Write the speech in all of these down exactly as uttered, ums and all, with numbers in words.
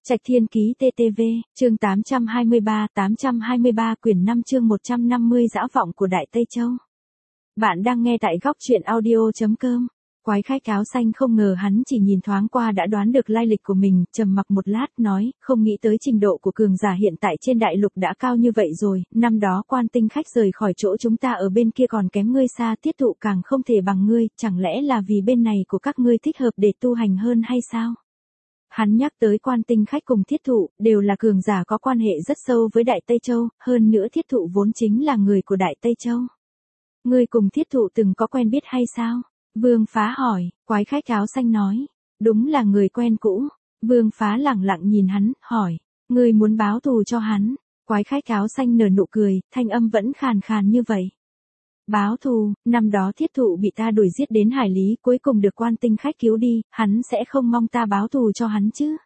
Trạch Thiên Ký tê tê vê, chương tám trăm hai mươi ba, tám trăm hai mươi ba quyển năm chương một trăm năm mươi Dã vọng của Đại Tây Châu. Bạn đang nghe tại góc truyện audio chấm com. Quái khách áo xanh không ngờ hắn chỉ nhìn thoáng qua đã đoán được lai lịch của mình, trầm mặc một lát nói, không nghĩ tới trình độ của cường giả hiện tại trên đại lục đã cao như vậy rồi, năm đó Quan Tinh khách rời khỏi chỗ chúng ta ở bên kia còn kém ngươi xa, Tiết Thụ càng không thể bằng ngươi, chẳng lẽ là vì bên này của các ngươi thích hợp để tu hành hơn hay sao? Hắn nhắc tới Quan Tinh khách cùng Thiết Thụ, đều là cường giả có quan hệ rất sâu với Đại Tây Châu, hơn nữa Thiết Thụ vốn chính là người của Đại Tây Châu. Ngươi cùng Thiết Thụ từng có quen biết hay sao? Vương Phá hỏi. Quái khách áo xanh nói, đúng là người quen cũ. Vương Phá lẳng lặng nhìn hắn, hỏi, ngươi muốn báo thù cho hắn? Quái khách áo xanh nở nụ cười, thanh âm vẫn khàn khàn như vậy. Báo thù, năm đó Thiết Thụ bị ta đuổi giết đến hải lý, cuối cùng được Quan Tinh khách cứu đi, hắn sẽ không mong ta báo thù cho hắn chứ?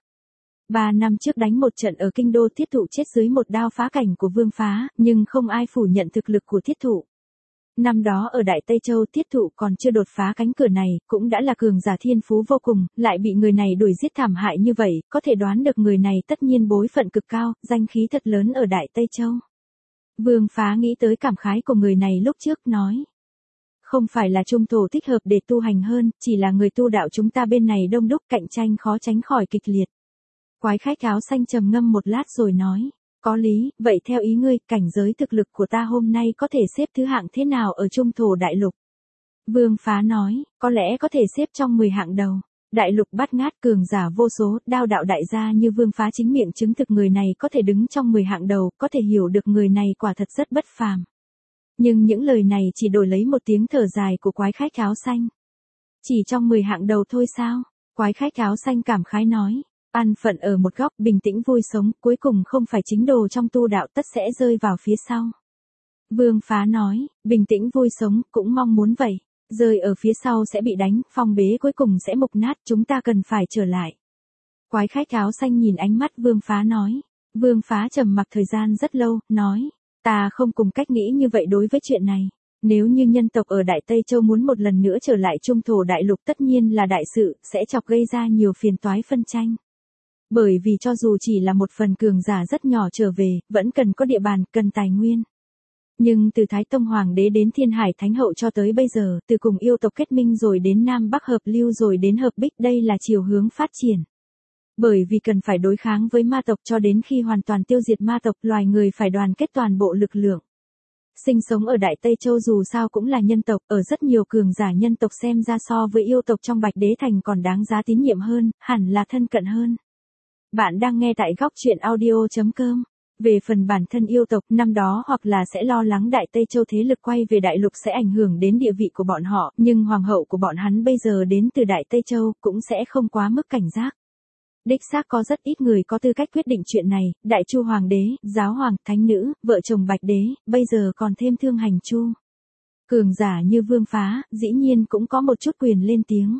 Ba năm trước đánh một trận ở kinh đô, Thiết Thụ chết dưới một đao phá cảnh của Vương Phá, nhưng không ai phủ nhận thực lực của Thiết Thụ. Năm đó ở Đại Tây Châu, Thiết Thụ còn chưa đột phá cánh cửa này, cũng đã là cường giả thiên phú vô cùng, lại bị người này đuổi giết thảm hại như vậy, có thể đoán được người này tất nhiên bối phận cực cao, danh khí thật lớn ở Đại Tây Châu. Vương Phá nghĩ tới cảm khái của người này lúc trước, nói, không phải là trung thổ thích hợp để tu hành hơn, chỉ là người tu đạo chúng ta bên này đông đúc, cạnh tranh khó tránh khỏi kịch liệt. Quái khách áo xanh trầm ngâm một lát rồi nói, có lý, vậy theo ý ngươi, cảnh giới thực lực của ta hôm nay có thể xếp thứ hạng thế nào ở trung thổ đại lục? Vương Phá nói, có lẽ có thể xếp trong mười hạng đầu. Đại lục bát ngát, cường giả vô số, đao đạo đại gia như Vương Phá chính miệng chứng thực người này có thể đứng trong mười hạng đầu, có thể hiểu được người này quả thật rất bất phàm. Nhưng những lời này chỉ đổi lấy một tiếng thở dài của quái khách áo xanh. Chỉ trong mười hạng đầu thôi sao? Quái khách áo xanh cảm khái nói, an phận ở một góc, bình tĩnh vui sống, cuối cùng không phải chính đồ trong tu đạo tất sẽ rơi vào phía sau. Vương Phá nói, bình tĩnh vui sống, cũng mong muốn vậy. Rơi ở phía sau sẽ bị đánh, phong bế cuối cùng sẽ mục nát, chúng ta cần phải trở lại. Quái khách áo xanh nhìn ánh mắt Vương Phá nói. Vương Phá trầm mặc thời gian rất lâu, nói, ta không cùng cách nghĩ như vậy đối với chuyện này. Nếu như nhân tộc ở Đại Tây Châu muốn một lần nữa trở lại trung thổ đại lục tất nhiên là đại sự, sẽ chọc gây ra nhiều phiền toái phân tranh. Bởi vì cho dù chỉ là một phần cường giả rất nhỏ trở về, vẫn cần có địa bàn, cần tài nguyên. Nhưng từ Thái Tông Hoàng đế đến Thiên Hải Thánh Hậu cho tới bây giờ, từ cùng yêu tộc kết minh rồi đến Nam Bắc hợp lưu rồi đến hợp bích, đây là chiều hướng phát triển. Bởi vì cần phải đối kháng với ma tộc cho đến khi hoàn toàn tiêu diệt ma tộc, loài người phải đoàn kết toàn bộ lực lượng. Sinh sống ở Đại Tây Châu dù sao cũng là nhân tộc, ở rất nhiều cường giả nhân tộc xem ra so với yêu tộc trong Bạch Đế Thành còn đáng giá tín nhiệm hơn, hẳn là thân cận hơn. Bạn đang nghe tại góc truyện audio chấm com. Về phần bản thân yêu tộc, năm đó hoặc là sẽ lo lắng Đại Tây Châu thế lực quay về đại lục sẽ ảnh hưởng đến địa vị của bọn họ, nhưng hoàng hậu của bọn hắn bây giờ đến từ Đại Tây Châu, cũng sẽ không quá mức cảnh giác. Đích xác có rất ít người có tư cách quyết định chuyện này, Đại Chu Hoàng đế, Giáo Hoàng, Thánh Nữ, vợ chồng Bạch Đế, bây giờ còn thêm Thương Hành Chu. Cường giả như Vương Phá, dĩ nhiên cũng có một chút quyền lên tiếng.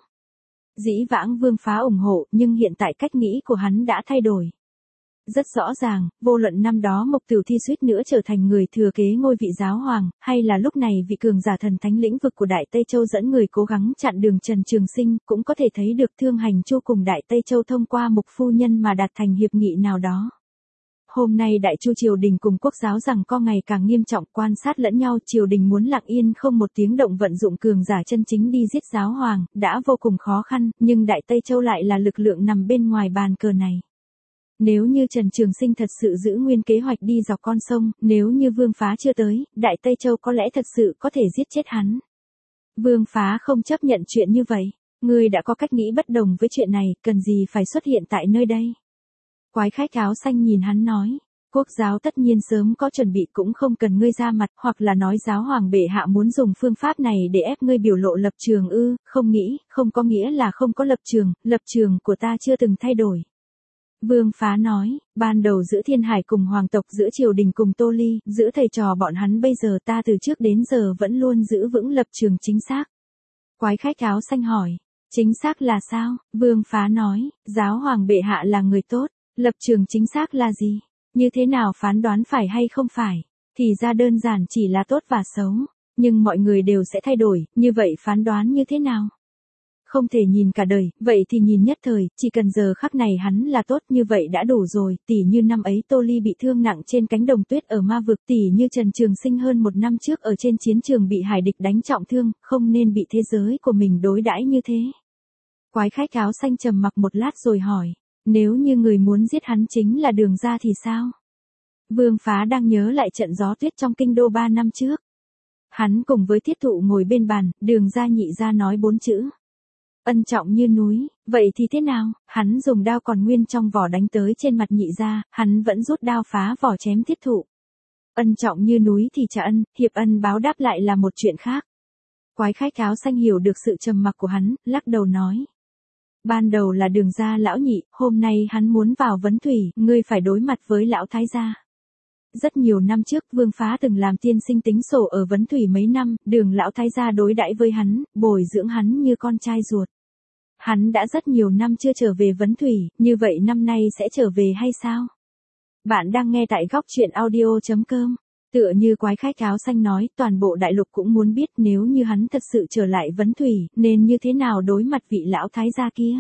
Dĩ vãng Vương Phá ủng hộ, nhưng hiện tại cách nghĩ của hắn đã thay đổi. Rất rõ ràng, vô luận năm đó Mộc Tử Thi suýt nữa trở thành người thừa kế ngôi vị giáo hoàng, hay là lúc này vị cường giả thần thánh lĩnh vực của Đại Tây Châu dẫn người cố gắng chặn đường Trần Trường Sinh, cũng có thể thấy được Thương Hành Chu cùng Đại Tây Châu thông qua Mục phu nhân mà đạt thành hiệp nghị nào đó. Hôm nay Đại Chu triều đình cùng quốc giáo rằng co ngày càng nghiêm trọng, quan sát lẫn nhau, triều đình muốn lặng yên không một tiếng động vận dụng cường giả chân chính đi giết giáo hoàng, đã vô cùng khó khăn, nhưng Đại Tây Châu lại là lực lượng nằm bên ngoài bàn cờ này. Nếu như Trần Trường Sinh thật sự giữ nguyên kế hoạch đi dọc con sông, nếu như Vương Phá chưa tới, Đại Tây Châu có lẽ thật sự có thể giết chết hắn. Vương Phá không chấp nhận chuyện như vậy. Ngươi đã có cách nghĩ bất đồng với chuyện này, cần gì phải xuất hiện tại nơi đây? Quái khách áo xanh nhìn hắn nói, quốc giáo tất nhiên sớm có chuẩn bị, cũng không cần ngươi ra mặt, hoặc là nói giáo hoàng bệ hạ muốn dùng phương pháp này để ép ngươi biểu lộ lập trường ư? Không nghĩ, không có nghĩa là không có lập trường, lập trường của ta chưa từng thay đổi. Vương Phá nói, ban đầu giữa Thiên Hải cùng hoàng tộc, giữa triều đình cùng Tô Ly, giữa thầy trò bọn hắn bây giờ ta từ trước đến giờ vẫn luôn giữ vững lập trường chính xác. Quái khách áo xanh hỏi, chính xác là sao? Vương Phá nói, giáo hoàng bệ hạ là người tốt, lập trường chính xác là gì? Như thế nào phán đoán phải hay không phải? Thì ra đơn giản chỉ là tốt và xấu, nhưng mọi người đều sẽ thay đổi, như vậy phán đoán như thế nào? Không thể nhìn cả đời, vậy thì nhìn nhất thời, chỉ cần giờ khắc này hắn là tốt như vậy đã đủ rồi, tỉ như năm ấy Tô Ly bị thương nặng trên cánh đồng tuyết ở ma vực, tỉ như Trần Trường Sinh hơn một năm trước ở trên chiến trường bị hải địch đánh trọng thương, không nên bị thế giới của mình đối đãi như thế. Quái khách áo xanh trầm mặc một lát rồi hỏi, nếu như người muốn giết hắn chính là Đường Gia thì sao? Vương Phá đang nhớ lại trận gió tuyết trong kinh đô ba năm trước. Hắn cùng với Thiết Thụ ngồi bên bàn, Đường Gia nhị gia nói bốn chữ. Ân trọng như núi, vậy thì thế nào? Hắn dùng đao còn nguyên trong vỏ đánh tới trên mặt nhị gia, hắn vẫn rút đao phá vỏ chém Thiết Thụ. Ân trọng như núi thì trả ân, hiệp ân báo đáp lại là một chuyện khác. Quái khách áo xanh hiểu được sự trầm mặc của hắn, lắc đầu nói. Ban đầu là Đường Gia lão nhị, hôm nay hắn muốn vào vấn thủy, ngươi phải đối mặt với lão thái gia. Rất nhiều năm trước Vương Phá từng làm tiên sinh tính sổ ở vấn thủy mấy năm, Đường lão thái gia đối đãi với hắn, bồi dưỡng hắn như con trai ruột. Hắn đã rất nhiều năm chưa trở về vấn thủy, như vậy năm nay sẽ trở về hay sao? Bạn đang nghe tại góc truyện audio chấm com. Tựa như quái khách áo xanh nói, toàn bộ đại lục cũng muốn biết nếu như hắn thật sự trở lại vấn thủy, nên như thế nào đối mặt vị lão thái gia kia.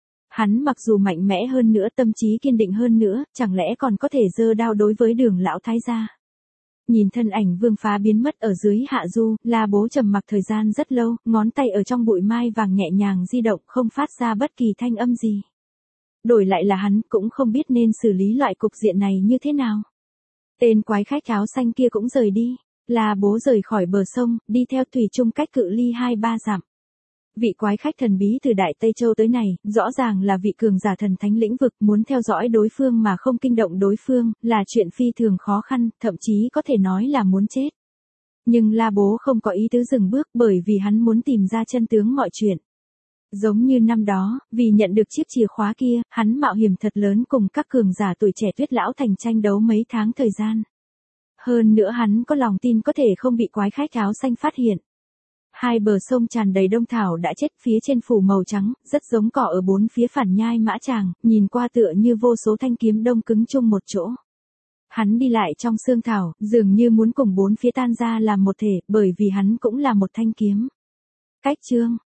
Hắn mặc dù mạnh mẽ hơn nữa, tâm trí kiên định hơn nữa, chẳng lẽ còn có thể giơ đao đối với Đường lão thái gia. Nhìn thân ảnh Vương Phá biến mất ở dưới hạ du, La Bố trầm mặc thời gian rất lâu, ngón tay ở trong bụi mai vàng nhẹ nhàng di động, không phát ra bất kỳ thanh âm gì. Đổi lại là hắn cũng không biết nên xử lý loại cục diện này như thế nào. Tên quái khách áo xanh kia cũng rời đi. La Bố rời khỏi bờ sông, đi theo thủy chung cách cự ly hai ba dặm. Vị quái khách thần bí từ Đại Tây Châu tới này, rõ ràng là vị cường giả thần thánh lĩnh vực, muốn theo dõi đối phương mà không kinh động đối phương, là chuyện phi thường khó khăn, thậm chí có thể nói là muốn chết. Nhưng La Bố không có ý tứ dừng bước, bởi vì hắn muốn tìm ra chân tướng mọi chuyện. Giống như năm đó, vì nhận được chiếc chìa khóa kia, hắn mạo hiểm thật lớn cùng các cường giả tuổi trẻ Tuyết lão thành tranh đấu mấy tháng thời gian. Hơn nữa hắn có lòng tin có thể không bị quái khách áo xanh phát hiện. Hai bờ sông tràn đầy đông thảo đã chết, phía trên phủ màu trắng, rất giống cỏ ở bốn phía phản nhai mã tràng, nhìn qua tựa như vô số thanh kiếm đông cứng chung một chỗ. Hắn đi lại trong sương thảo, dường như muốn cùng bốn phía tan ra làm một thể, bởi vì hắn cũng là một thanh kiếm. Cách chương